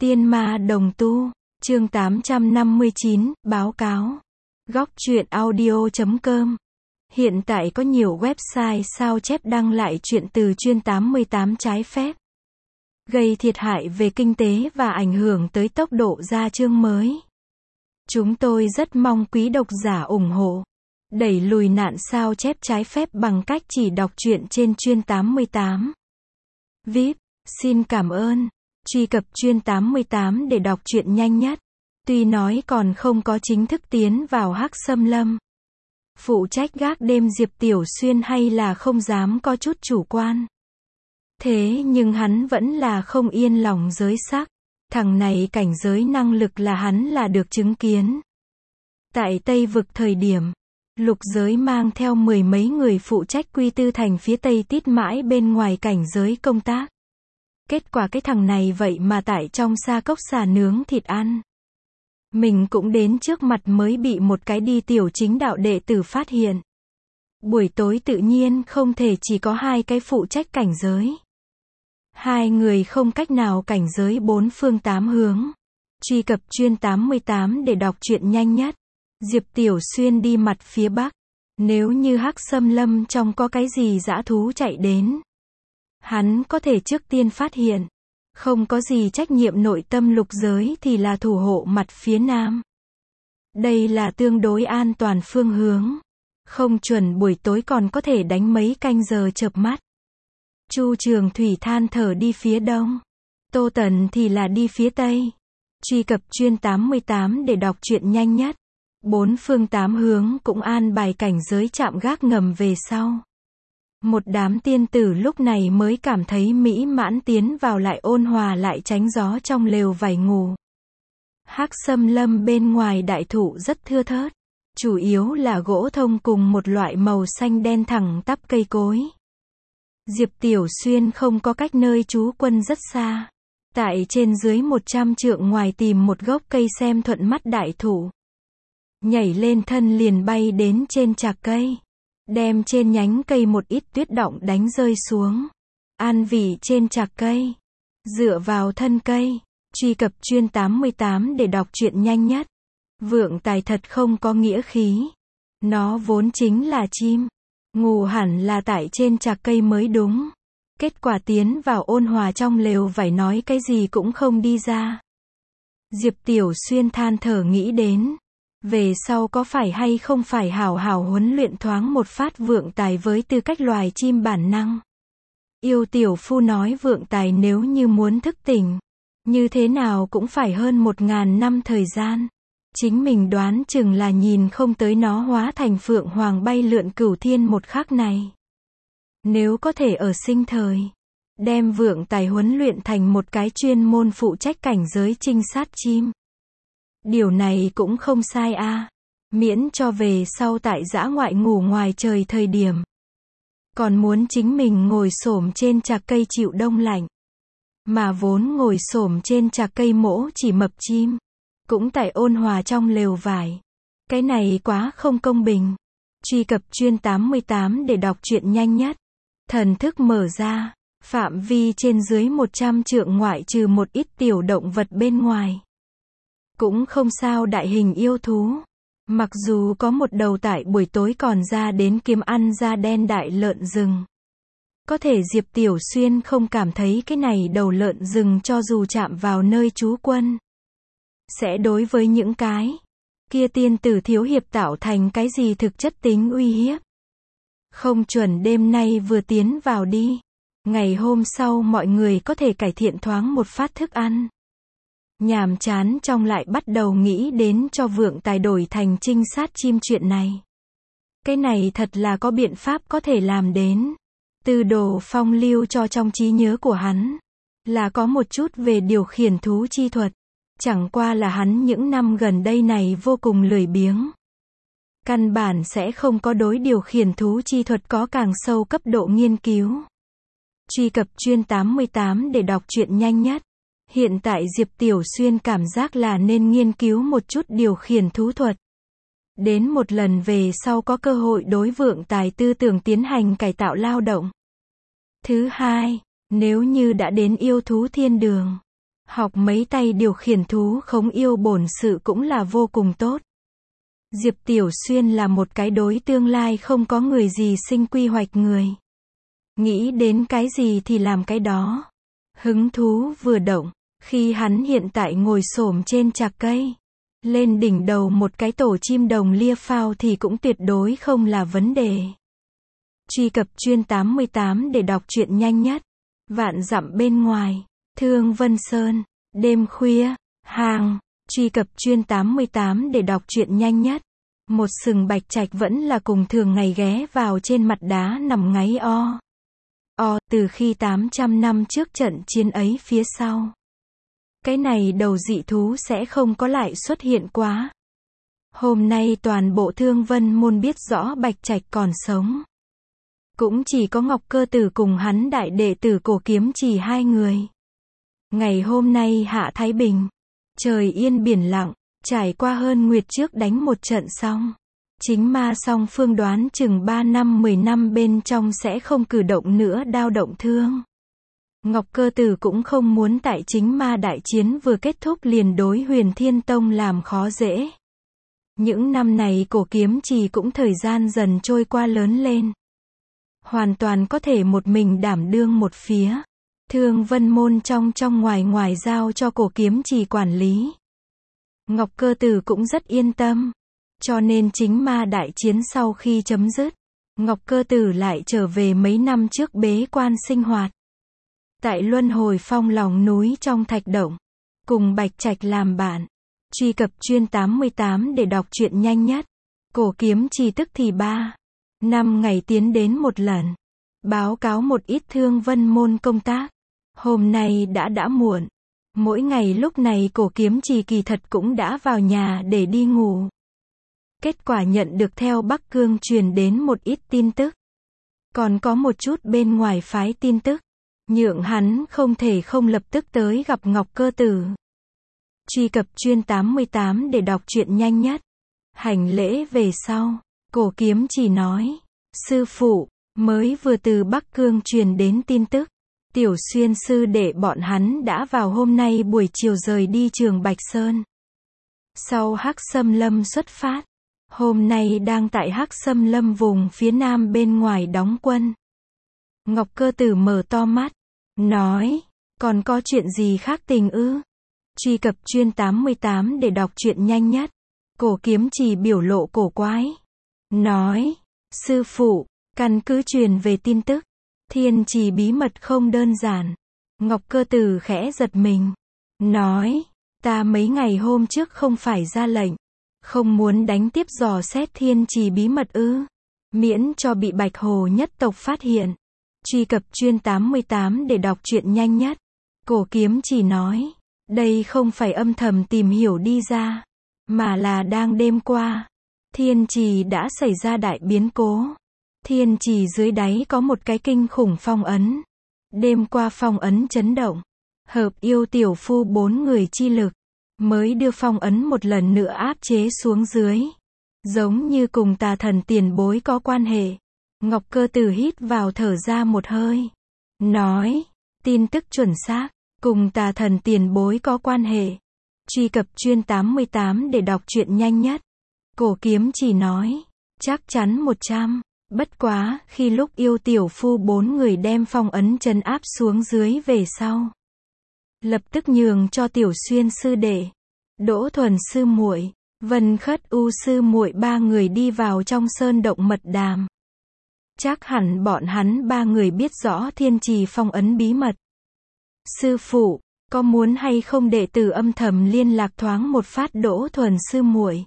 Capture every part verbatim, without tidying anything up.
Tiên ma đồng tu, chương tám trăm năm mươi chín, báo cáo. Góc truyện audio chấm com. Hiện tại có nhiều website sao chép đăng lại truyện từ chuyên tám mươi tám trái phép, gây thiệt hại về kinh tế và ảnh hưởng tới tốc độ ra chương mới. Chúng tôi rất mong quý độc giả ủng hộ, đẩy lùi nạn sao chép trái phép bằng cách chỉ đọc truyện trên chuyên tám mươi tám. vê i pê, xin cảm ơn. Truy cập chuyên tám mươi tám để đọc truyện nhanh nhất. Tuy nói còn không có chính thức tiến vào Hắc Xâm Lâm, phụ trách gác đêm Diệp Tiểu Xuyên hay là không dám có chút chủ quan. Thế nhưng hắn vẫn là không yên lòng giới sắc. Thằng này cảnh giới năng lực là hắn là được chứng kiến. Tại Tây Vực thời điểm, lục giới mang theo mười mấy người phụ trách quy tư thành phía Tây tít mãi bên ngoài cảnh giới công tác. Kết quả cái thằng này vậy mà tại trong sa cốc xà nướng thịt ăn. Mình cũng đến trước mặt mới bị một cái đi tiểu chính đạo đệ tử phát hiện. Buổi tối tự nhiên không thể chỉ có hai cái phụ trách cảnh giới. Hai người không cách nào cảnh giới bốn phương tám hướng. Truy cập chuyên tám mươi tám để đọc truyện nhanh nhất. Diệp Tiểu Xuyên đi mặt phía Bắc. Nếu như Hắc Xâm Lâm trong có cái gì dã thú chạy đến, hắn có thể trước tiên phát hiện. Không có gì trách nhiệm nội tâm lục giới thì là thủ hộ mặt phía Nam. Đây là tương đối an toàn phương hướng. Không chuẩn buổi tối còn có thể đánh mấy canh giờ chợp mắt. Chu Trường Thủy than thở đi phía Đông. Tô Tần thì là đi phía Tây. Truy cập chuyên tám mươi tám để đọc truyện nhanh nhất. Bốn phương tám hướng cũng an bài cảnh giới chạm gác ngầm về sau. Một đám tiên tử lúc này mới cảm thấy mỹ mãn tiến vào lại ôn hòa lại tránh gió trong lều vải ngủ. Hắc Xâm Lâm bên ngoài đại thụ rất thưa thớt. Chủ yếu là gỗ thông cùng một loại màu xanh đen thẳng tắp cây cối. Diệp Tiểu Xuyên không có cách nơi trú quân rất xa. Tại trên dưới một trăm trượng ngoài tìm một gốc cây xem thuận mắt đại thụ. Nhảy lên thân liền bay đến trên trạc cây. Đem trên nhánh cây một ít tuyết động đánh rơi xuống. An vị trên trạc cây. Dựa vào thân cây. Truy cập chuyên tám mươi tám để đọc truyện nhanh nhất. Vượng tài thật không có nghĩa khí. Nó vốn chính là chim. Ngủ hẳn là tại trên trạc cây mới đúng. Kết quả tiến vào ôn hòa trong lều vải nói cái gì cũng không đi ra. Diệp Tiểu Xuyên than thở nghĩ đến. Về sau có phải hay không phải hảo hảo huấn luyện thoáng một phát vượng tài với tư cách loài chim bản năng. Yêu tiểu phu nói vượng tài nếu như muốn thức tỉnh, như thế nào cũng phải hơn một ngàn năm thời gian. Chính mình đoán chừng là nhìn không tới nó hóa thành phượng hoàng bay lượn cửu thiên một khắc này. Nếu có thể ở sinh thời, đem vượng tài huấn luyện thành một cái chuyên môn phụ trách cảnh giới trinh sát chim. Điều này cũng không sai a, à. Miễn cho về sau tại dã ngoại ngủ ngoài trời thời điểm. Còn muốn chính mình ngồi xổm trên trạc cây chịu đông lạnh. Mà vốn ngồi xổm trên trạc cây mỗ chỉ mập chim. Cũng tại ôn hòa trong lều vải. Cái này quá không công bình. Truy cập chuyên tám mươi tám để đọc truyện nhanh nhất. Thần thức mở ra. Phạm vi trên dưới một trăm trượng ngoại trừ một ít tiểu động vật bên ngoài. Cũng không sao đại hình yêu thú. Mặc dù có một đầu tại buổi tối còn ra đến kiếm ăn da đen đại lợn rừng. Có thể Diệp Tiểu Xuyên không cảm thấy cái này đầu lợn rừng cho dù chạm vào nơi trú quân. Sẽ đối với những cái kia tiên tử thiếu hiệp tạo thành cái gì thực chất tính uy hiếp. Không chuẩn đêm nay vừa tiến vào đi. Ngày hôm sau mọi người có thể cải thiện thoáng một phát thức ăn. Nhàm chán trong lại bắt đầu nghĩ đến cho vượng tài đổi thành trinh sát chim chuyện này. Cái này thật là có biện pháp có thể làm đến. Tư Đồ Phong lưu cho trong trí nhớ của hắn. Là có một chút về điều khiển thú chi thuật. Chẳng qua là hắn những năm gần đây này vô cùng lười biếng. Căn bản sẽ không có đối điều khiển thú chi thuật có càng sâu cấp độ nghiên cứu. Truy cập chuyên tám mươi tám để đọc truyện nhanh nhất. Hiện tại Diệp Tiểu Xuyên cảm giác là nên nghiên cứu một chút điều khiển thú thuật. Đến một lần về sau có cơ hội đối vượng tài tư tưởng tiến hành cải tạo lao động. Thứ hai, nếu như đã đến yêu thú thiên đường, Học mấy tay điều khiển thú khống yêu bổn sự cũng là vô cùng tốt. Diệp Tiểu Xuyên là một cái đối tương lai không có người gì sinh quy hoạch người. Nghĩ đến cái gì thì làm cái đó. Hứng thú vừa động, khi hắn hiện tại ngồi xổm trên chạc cây, lên đỉnh đầu một cái tổ chim đồng lia phao thì cũng tuyệt đối không là vấn đề. Truy cập chuyên tám mươi tám để đọc truyện nhanh nhất. Vạn dặm bên ngoài, Thương Vân Sơn, đêm khuya, hàng, truy cập chuyên tám mươi tám để đọc truyện nhanh nhất. Một sừng bạch trạch vẫn là cùng thường ngày ghé vào trên mặt đá nằm ngáy o. O, từ khi tám trăm năm trước trận chiến ấy phía sau. Cái này đầu dị thú sẽ không có lại xuất hiện quá. Hôm nay toàn bộ Thương Vân môn biết rõ bạch trạch còn sống. Cũng chỉ có Ngọc Cơ Tử cùng hắn đại đệ tử Cổ Kiếm Chỉ hai người. Ngày hôm nay hạ Thái Bình. Trời yên biển lặng, trải qua hơn nguyệt trước đánh một trận xong. Chính ma song phương đoán chừng ba năm mười năm bên trong sẽ không cử động nữa đao động thương. Ngọc Cơ Tử cũng không muốn tại chính ma đại chiến vừa kết thúc liền đối Huyền Thiên Tông làm khó dễ. Những năm này Cổ Kiếm Chỉ cũng thời gian dần trôi qua lớn lên. Hoàn toàn có thể một mình đảm đương một phía. Thương Vân môn trong trong ngoài ngoài giao cho Cổ Kiếm Chỉ quản lý. Ngọc Cơ Tử cũng rất yên tâm. Cho nên chính ma đại chiến sau khi chấm dứt, Ngọc Cơ Tử lại trở về mấy năm trước bế quan sinh hoạt. Tại Luân Hồi Phong lòng núi trong thạch động, cùng Bạch Trạch làm bạn. Truy cập chuyên tám mươi tám để đọc truyện nhanh nhất. Cổ Kiếm Chỉ tức thì ba năm ngày tiến đến một lần. Báo cáo một ít Thương Vân môn công tác. Hôm nay đã đã muộn. Mỗi ngày lúc này Cổ Kiếm Chỉ kỳ thật cũng đã vào nhà để đi ngủ. Kết quả nhận được theo Bắc Cương truyền đến một ít tin tức. Còn có một chút bên ngoài phái tin tức. Nhượng hắn không thể không lập tức tới gặp Ngọc Cơ Tử. Truy cập chuyên tám mươi tám để đọc truyện nhanh nhất. Hành lễ về sau, Cổ Kiếm Chỉ nói. Sư phụ, mới vừa từ Bắc Cương truyền đến tin tức. Tiểu Xuyên sư đệ bọn hắn đã vào hôm nay buổi chiều rời đi Trường Bạch Sơn. Sau Hắc Sâm Lâm xuất phát. Hôm nay đang tại Hắc Sâm Lâm vùng phía nam bên ngoài đóng quân. Ngọc Cơ Tử mở to mắt. Nói, còn có chuyện gì khác tình ư? Truy cập chuyên tám mươi tám để đọc truyện nhanh nhất. Cổ Kiếm Chỉ biểu lộ cổ quái. Nói, sư phụ, căn cứ truyền về tin tức. Thiên trì bí mật không đơn giản. Ngọc Cơ Tử khẽ giật mình. Nói, ta mấy ngày hôm trước không phải ra lệnh. Không muốn đánh tiếp dò xét thiên trì bí mật ư. Miễn cho bị Bạch Hồ nhất tộc phát hiện. Truy cập chuyên tám mươi tám để đọc truyện nhanh nhất. Cổ Kiếm Chỉ nói. Đây không phải âm thầm tìm hiểu đi ra. Mà là đang đêm qua. Thiên trì đã xảy ra đại biến cố. Thiên trì dưới đáy có một cái kinh khủng phong ấn. Đêm qua phong ấn chấn động. Hợp yêu tiểu phu bốn người chi lực. Mới đưa phong ấn một lần nữa áp chế xuống dưới. Giống như cùng tà thần tiền bối có quan hệ. Ngọc Cơ Tử hít vào thở ra một hơi. Nói, tin tức chuẩn xác, cùng tà thần tiền bối có quan hệ. Truy cập chuyên tám mươi tám để đọc truyện nhanh nhất. Cổ Kiếm Chỉ nói, chắc chắn một trăm. Bất quá, khi lúc yêu tiểu phu bốn người đem phong ấn trấn áp xuống dưới về sau. Lập tức nhường cho Tiểu Xuyên sư đệ, Đỗ Thuần sư muội, Vân Khất U sư muội ba người đi vào trong sơn động mật đàm. Chắc hẳn bọn hắn ba người biết rõ thiên trì phong ấn bí mật. Sư phụ, có muốn hay không đệ tử âm thầm liên lạc thoáng một phát Đỗ Thuần sư muội?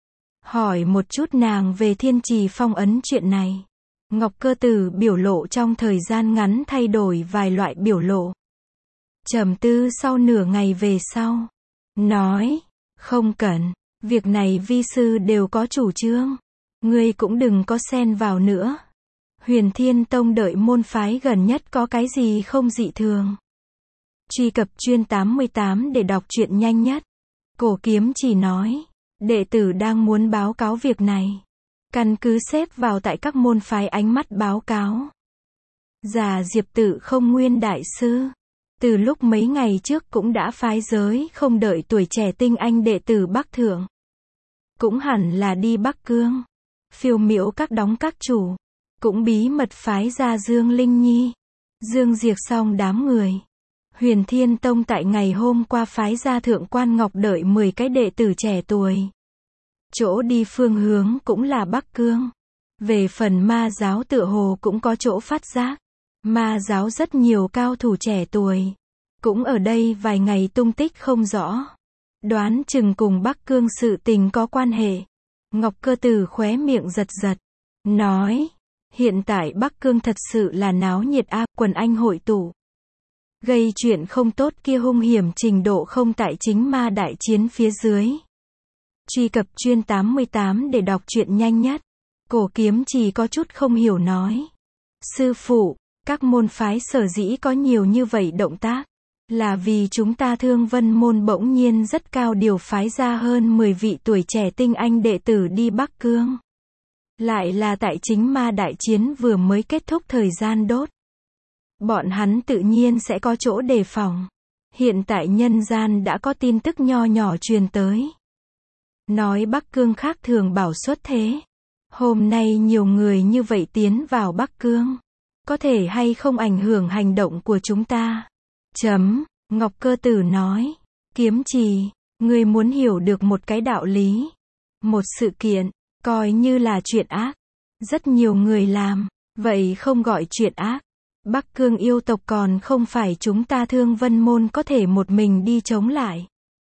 Hỏi một chút nàng về thiên trì phong ấn chuyện này. Ngọc Cơ Tử biểu lộ trong thời gian ngắn thay đổi vài loại biểu lộ. Trầm tư sau nửa ngày về sau. Nói, không cần, việc này vi sư đều có chủ trương. Ngươi cũng đừng có xen vào nữa. Huyền Thiên Tông đợi môn phái gần nhất có cái gì không dị thường. Truy cập chuyên tám mươi tám để đọc truyện nhanh nhất. Cổ Kiếm Chỉ nói, đệ tử đang muốn báo cáo việc này. Căn cứ xếp vào tại các môn phái ánh mắt báo cáo. Già Diệp Tự không nguyên đại sư. từ lúc mấy ngày trước cũng đã phái giới không đợi tuổi trẻ tinh anh đệ tử Bắc Thượng. Cũng hẳn là đi Bắc Cương. Phiêu miễu các đóng các chủ. Cũng bí mật phái ra Dương Linh Nhi. Dương Diệt xong đám người. Huyền Thiên Tông tại ngày hôm qua phái ra Thượng Quan Ngọc đợi mười cái đệ tử trẻ tuổi. Chỗ đi phương hướng cũng là Bắc Cương. Về phần ma giáo tựa hồ cũng có chỗ phát giác. Ma giáo rất nhiều cao thủ trẻ tuổi. Cũng ở đây vài ngày tung tích không rõ. Đoán chừng cùng Bắc Cương sự tình có quan hệ. Ngọc Cơ Tử khóe miệng giật giật. Nói. Hiện tại Bắc Cương thật sự là náo nhiệt a, quần anh hội tụ. Gây chuyện không tốt kia hung hiểm trình độ không tại chính ma đại chiến phía dưới. Truy cập chuyên tám mươi tám để đọc truyện nhanh nhất. Cổ Kiếm Trì có chút không hiểu nói. Sư phụ, các môn phái sở dĩ có nhiều như vậy động tác. Là vì chúng ta Thương Vân môn bỗng nhiên rất cao điều phái ra hơn mười vị tuổi trẻ tinh anh đệ tử đi Bắc Cương. Lại là tại chính ma đại chiến vừa mới kết thúc thời gian đốt. Bọn hắn tự nhiên sẽ có chỗ đề phòng. Hiện tại nhân gian đã có tin tức nho nhỏ truyền tới. Nói Bắc Cương khác thường bảo xuất thế. Hôm nay nhiều người như vậy tiến vào Bắc Cương. Có thể hay không ảnh hưởng hành động của chúng ta? Chấm, Ngọc Cơ Tử nói. Kiếm Trì, ngươi muốn hiểu được một cái đạo lý. Một sự kiện, coi như là chuyện ác. Rất nhiều người làm, vậy không gọi chuyện ác. Bắc Cương yêu tộc còn không phải chúng ta Thương Vân môn có thể một mình đi chống lại.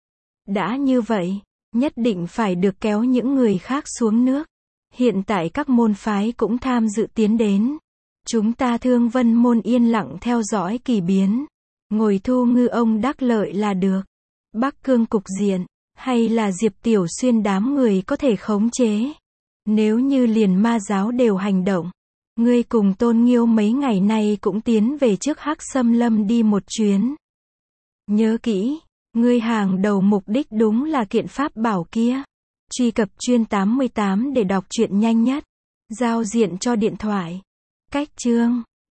Đã như vậy, nhất định phải được kéo những người khác xuống nước. Hiện tại các môn phái cũng tham dự tiến đến. Chúng ta Thương Vân môn yên lặng theo dõi kỳ biến. Ngồi thu ngư ông đắc lợi là được. Bắc Cương cục diện, hay là Diệp Tiểu Xuyên đám người có thể khống chế. Nếu như liền ma giáo đều hành động. Ngươi cùng Tôn Nghiêu mấy ngày nay cũng tiến về trước Hắc Xâm Lâm đi một chuyến. Nhớ kỹ, ngươi hàng đầu mục đích đúng là kiện pháp bảo kia. Truy cập chuyên tám mươi tám để đọc truyện nhanh nhất. Giao diện cho điện thoại. Cách chương